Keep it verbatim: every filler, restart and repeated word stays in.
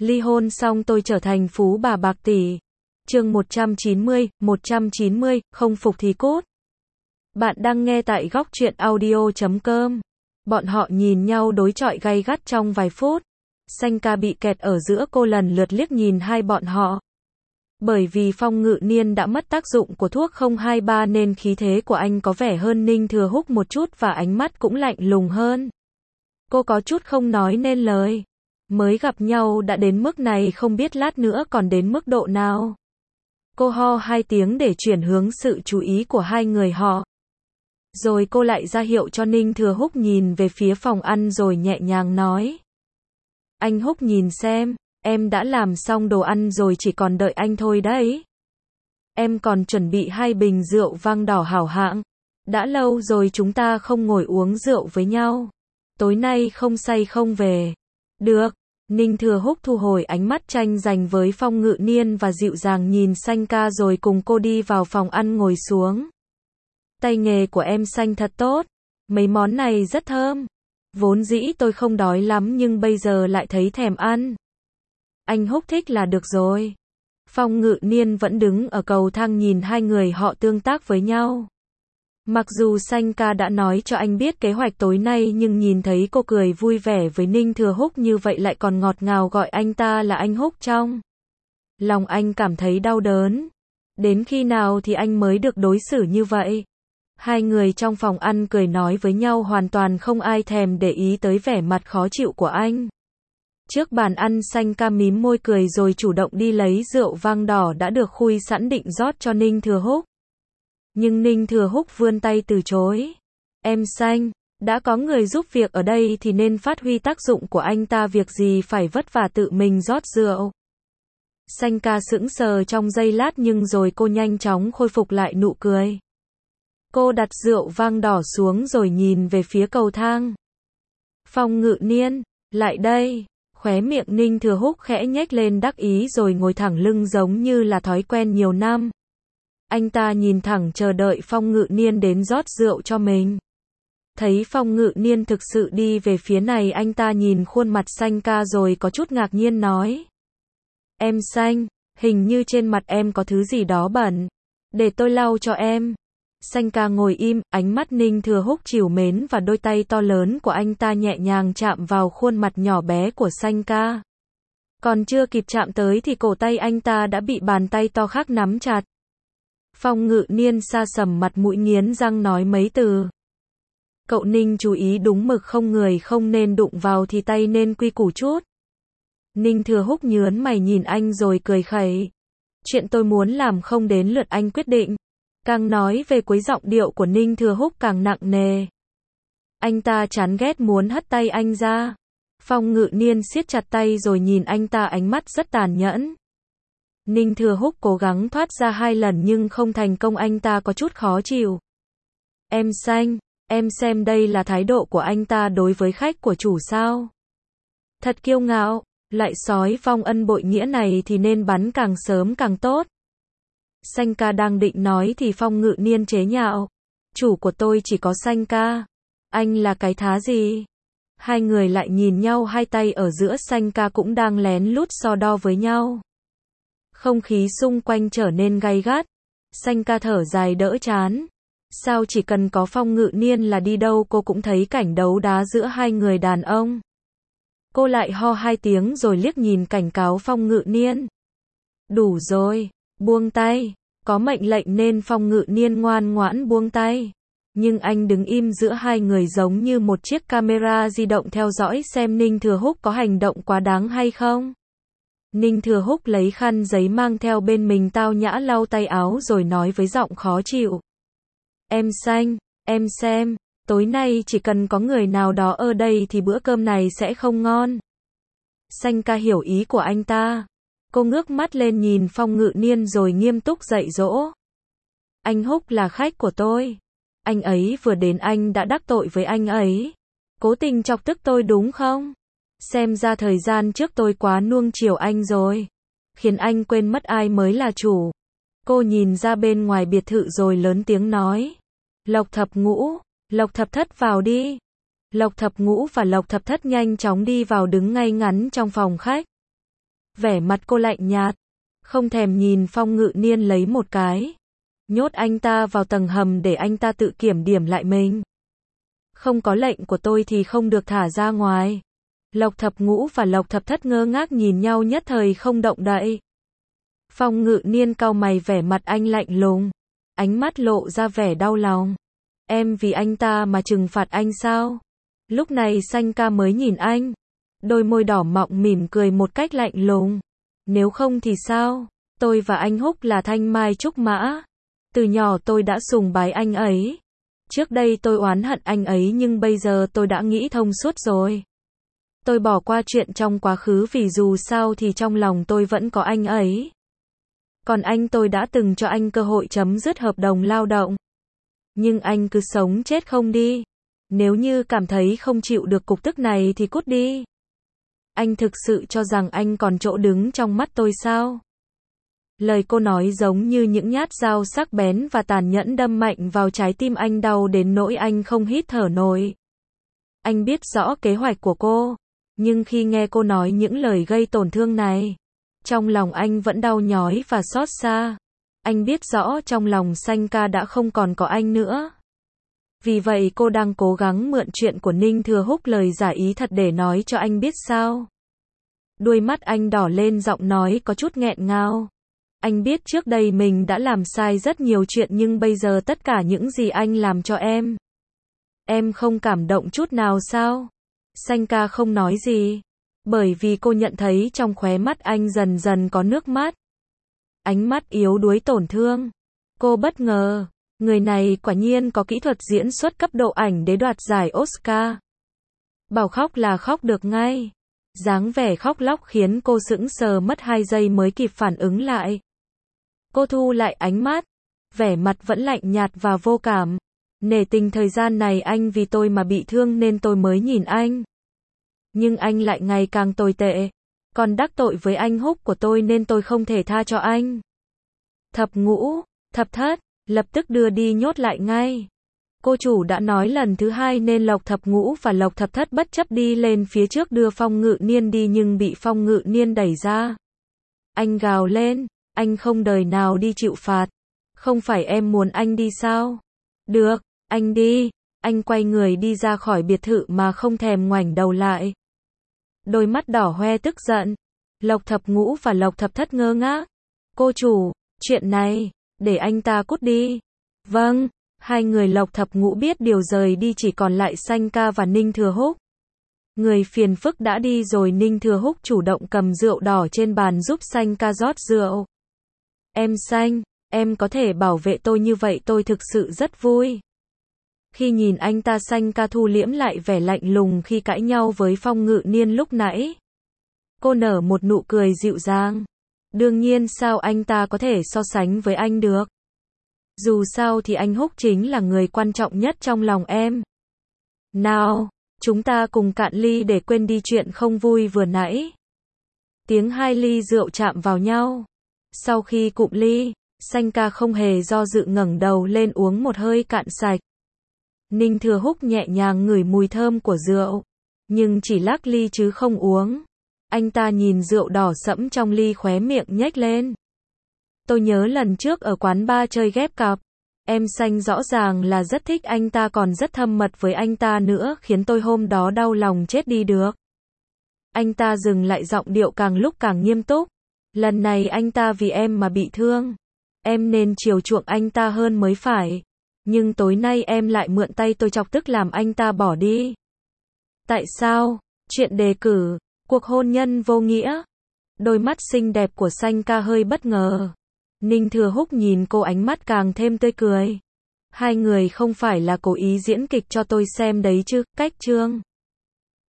Ly hôn xong tôi trở thành phú bà bạc tỷ. Chương một trăm chín mươi, một trăm chín mươi, không phục thì cút. Bạn đang nghe tại góc truyện audio chấm com. Bọn họ nhìn nhau đối chọi gay gắt trong vài phút. Sanka bị kẹt ở giữa, cô lần lượt liếc nhìn hai bọn họ. Bởi vì Phong Ngự Niên đã mất tác dụng của thuốc không hai ba nên khí thế của anh có vẻ hơn Ninh Thừa Húc một chút và ánh mắt cũng lạnh lùng hơn. Cô có chút không nói nên lời. Mới gặp nhau đã đến mức này, không biết lát nữa còn đến mức độ nào. Cô ho hai tiếng để chuyển hướng sự chú ý của hai người họ. Rồi cô lại ra hiệu cho Ninh Thừa Húc nhìn về phía phòng ăn rồi nhẹ nhàng nói. Anh Húc nhìn xem, em đã làm xong đồ ăn rồi, chỉ còn đợi anh thôi đấy. Em còn chuẩn bị hai bình rượu vang đỏ hảo hạng. Đã lâu rồi chúng ta không ngồi uống rượu với nhau. Tối nay không say không về. Được. Ninh Thừa Húc thu hồi ánh mắt tranh giành với Phong Ngự Niên và dịu dàng nhìn Sanka rồi cùng cô đi vào phòng ăn ngồi xuống. Tay nghề của em Xanh thật tốt. Mấy món này rất thơm. Vốn dĩ tôi không đói lắm nhưng bây giờ lại thấy thèm ăn. Anh Húc thích là được rồi. Phong Ngự Niên vẫn đứng ở cầu thang nhìn hai người họ tương tác với nhau. Mặc dù Sanka đã nói cho anh biết kế hoạch tối nay nhưng nhìn thấy cô cười vui vẻ với Ninh Thừa Húc như vậy, lại còn ngọt ngào gọi anh ta là anh Húc, trong lòng anh cảm thấy đau đớn. Đến khi nào thì anh mới được đối xử như vậy? Hai người trong phòng ăn cười nói với nhau, hoàn toàn không ai thèm để ý tới vẻ mặt khó chịu của anh. Trước bàn ăn, Sanka mím môi cười rồi chủ động đi lấy rượu vang đỏ đã được khui sẵn định rót cho Ninh Thừa Húc. Nhưng Ninh Thừa Húc vươn tay từ chối. Em Xanh, đã có người giúp việc ở đây thì nên phát huy tác dụng của anh ta, việc gì phải vất vả tự mình rót rượu. Sanka sững sờ trong giây lát nhưng rồi cô nhanh chóng khôi phục lại nụ cười. Cô đặt rượu vang đỏ xuống rồi nhìn về phía cầu thang. Phong Ngự Niên, lại đây. Khóe miệng Ninh Thừa Húc khẽ nhếch lên đắc ý rồi ngồi thẳng lưng giống như là thói quen nhiều năm. Anh ta nhìn thẳng chờ đợi Phong Ngự Niên đến rót rượu cho mình. Thấy Phong Ngự Niên thực sự đi về phía này, anh ta nhìn khuôn mặt Sanka rồi có chút ngạc nhiên nói. Em Xanh, hình như trên mặt em có thứ gì đó bẩn. Để tôi lau cho em. Sanka ngồi im, ánh mắt Ninh Thừa Húc trìu mến và đôi tay to lớn của anh ta nhẹ nhàng chạm vào khuôn mặt nhỏ bé của Sanka. Còn chưa kịp chạm tới thì cổ tay anh ta đã bị bàn tay to khác nắm chặt. Phong Ngự Niên sa sầm mặt mũi nghiến răng nói mấy từ. Cậu Ninh chú ý đúng mực, không người không nên đụng vào thì tay nên quy củ chút. Ninh Thừa Húc nhớn mày nhìn anh rồi cười khẩy. Chuyện tôi muốn làm không đến lượt anh quyết định. Càng nói về cuối giọng điệu của Ninh Thừa Húc càng nặng nề. Anh ta chán ghét muốn hất tay anh ra. Phong Ngự Niên siết chặt tay rồi nhìn anh ta, ánh mắt rất tàn nhẫn. Ninh Thừa Húc cố gắng thoát ra hai lần nhưng không thành công, anh ta có chút khó chịu. Em Xanh, em xem đây là thái độ của anh ta đối với khách của chủ sao? Thật kiêu ngạo, lại sói phong ân bội nghĩa này thì nên bắn càng sớm càng tốt. Sanka đang định nói thì Phong Ngự Niên chế nhạo. Chủ của tôi chỉ có Sanka. Anh là cái thá gì? Hai người lại nhìn nhau, hai tay ở giữa. Sanka cũng đang lén lút so đo với nhau. Không khí xung quanh trở nên gay gắt. Sanka thở dài đỡ chán. Sao chỉ cần có Phong Ngự Niên là đi đâu cô cũng thấy cảnh đấu đá giữa hai người đàn ông. Cô lại ho hai tiếng rồi liếc nhìn cảnh cáo Phong Ngự Niên. Đủ rồi, buông tay. Có mệnh lệnh nên Phong Ngự Niên ngoan ngoãn buông tay. Nhưng anh đứng im giữa hai người giống như một chiếc camera di động theo dõi xem Ninh Thừa Húc có hành động quá đáng hay không. Ninh Thừa Húc lấy khăn giấy mang theo bên mình tao nhã lau tay áo rồi nói với giọng khó chịu. Em Xanh, em xem, tối nay chỉ cần có người nào đó ở đây thì bữa cơm này sẽ không ngon. Sanka hiểu ý của anh ta. Cô ngước mắt lên nhìn Phong Ngự Niên rồi nghiêm túc dạy dỗ. Anh Húc là khách của tôi. Anh ấy vừa đến anh đã đắc tội với anh ấy. Cố tình chọc tức tôi đúng không? Xem ra thời gian trước tôi quá nuông chiều anh rồi. Khiến anh quên mất ai mới là chủ. Cô nhìn ra bên ngoài biệt thự rồi lớn tiếng nói. Lộc Thập Ngũ, Lộc Thập Thất vào đi. Lộc Thập Ngũ và Lộc Thập Thất nhanh chóng đi vào đứng ngay ngắn trong phòng khách. Vẻ mặt cô lạnh nhạt, không thèm nhìn Phong Ngự Niên lấy một cái. Nhốt anh ta vào tầng hầm để anh ta tự kiểm điểm lại mình. Không có lệnh của tôi thì không được thả ra ngoài. Lộc Thập Ngũ và Lộc Thập Thất ngơ ngác nhìn nhau nhất thời không động đậy. Phong Ngự Niên cau mày, vẻ mặt anh lạnh lùng, ánh mắt lộ ra vẻ đau lòng. Em vì anh ta mà trừng phạt anh sao? Lúc này Xanh Ca mới nhìn anh, đôi môi đỏ mọng mỉm cười một cách lạnh lùng. Nếu không thì sao? Tôi và anh Húc là thanh mai trúc mã. Từ nhỏ tôi đã sùng bái anh ấy. Trước đây tôi oán hận anh ấy nhưng bây giờ tôi đã nghĩ thông suốt rồi. Tôi bỏ qua chuyện trong quá khứ vì dù sao thì trong lòng tôi vẫn có anh ấy. Còn anh, tôi đã từng cho anh cơ hội chấm dứt hợp đồng lao động. Nhưng anh cứ sống chết không đi. Nếu như cảm thấy không chịu được cục tức này thì cút đi. Anh thực sự cho rằng anh còn chỗ đứng trong mắt tôi sao? Lời cô nói giống như những nhát dao sắc bén và tàn nhẫn đâm mạnh vào trái tim anh, đau đến nỗi anh không hít thở nổi. Anh biết rõ kế hoạch của cô, nhưng khi nghe cô nói những lời gây tổn thương này, trong lòng anh vẫn đau nhói và xót xa. Anh biết rõ trong lòng Xanh Ca đã không còn có anh nữa. Vì vậy cô đang cố gắng mượn chuyện của Ninh Thừa Húc lời giả ý thật để nói cho anh biết sao. Đuôi mắt anh đỏ lên, giọng nói có chút nghẹn ngào. Anh biết trước đây mình đã làm sai rất nhiều chuyện nhưng bây giờ tất cả những gì anh làm cho em, em không cảm động chút nào sao? Xanh Ca không nói gì, bởi vì cô nhận thấy trong khóe mắt anh dần dần có nước mắt. Ánh mắt yếu đuối tổn thương. Cô bất ngờ, người này quả nhiên có kỹ thuật diễn xuất cấp độ ảnh đế đoạt giải Oscar. Bảo khóc là khóc được ngay. Dáng vẻ khóc lóc khiến cô sững sờ mất hai giây mới kịp phản ứng lại. Cô thu lại ánh mắt, vẻ mặt vẫn lạnh nhạt và vô cảm. Nể tình thời gian này anh vì tôi mà bị thương nên tôi mới nhìn anh. Nhưng anh lại ngày càng tồi tệ. Còn đắc tội với anh Húc của tôi nên tôi không thể tha cho anh. Thập Ngũ, Thập Thất, lập tức đưa đi nhốt lại ngay. Cô chủ đã nói lần thứ hai nên Lộc Thập Ngũ và Lộc Thập Thất bất chấp đi lên phía trước đưa Phong Ngự Niên đi nhưng bị Phong Ngự Niên đẩy ra. Anh gào lên, anh không đời nào đi chịu phạt. Không phải em muốn anh đi sao? Được, anh đi. Anh quay người đi ra khỏi biệt thự mà không thèm ngoảnh đầu lại. Đôi mắt đỏ hoe tức giận. Lộc Thập Ngũ và Lộc Thập Thất ngơ ngác. Cô chủ, chuyện này, để anh ta cút đi. Vâng, hai người Lộc Thập Ngũ biết điều rời đi, chỉ còn lại Xanh Ca và Ninh Thừa Húc. Người phiền phức đã đi rồi. Ninh Thừa Húc chủ động cầm rượu đỏ trên bàn giúp Xanh Ca rót rượu. Em Xanh, em có thể bảo vệ tôi như vậy tôi thực sự rất vui. Khi nhìn anh ta, Xanh Ca thu liễm lại vẻ lạnh lùng khi cãi nhau với Phong Ngự Niên lúc nãy. Cô nở một nụ cười dịu dàng. Đương nhiên, sao anh ta có thể so sánh với anh được? Dù sao thì anh Húc chính là người quan trọng nhất trong lòng em. Nào, chúng ta cùng cạn ly để quên đi chuyện không vui vừa nãy. Tiếng hai ly rượu chạm vào nhau. Sau khi cụm ly, Xanh Ca không hề do dự ngẩng đầu lên uống một hơi cạn sạch. Ninh Thừa Húc nhẹ nhàng ngửi mùi thơm của rượu, nhưng chỉ lắc ly chứ không uống. Anh ta nhìn rượu đỏ sẫm trong ly, khóe miệng nhếch lên. Tôi nhớ lần trước ở quán bar chơi ghép cặp, em Xanh rõ ràng là rất thích anh ta, còn rất thâm mật với anh ta nữa, khiến tôi hôm đó đau lòng chết đi được. Anh ta dừng lại, giọng điệu càng lúc càng nghiêm túc. Lần này anh ta vì em mà bị thương. Em nên chiều chuộng anh ta hơn mới phải. Nhưng tối nay em lại mượn tay tôi chọc tức làm anh ta bỏ đi. Tại sao? Chuyện đề cử, cuộc hôn nhân vô nghĩa. Đôi mắt xinh đẹp của Xanh Ca hơi bất ngờ. Ninh Thừa Húc nhìn cô, ánh mắt càng thêm tươi cười. Hai người không phải là cố ý diễn kịch cho tôi xem đấy chứ, cách chương.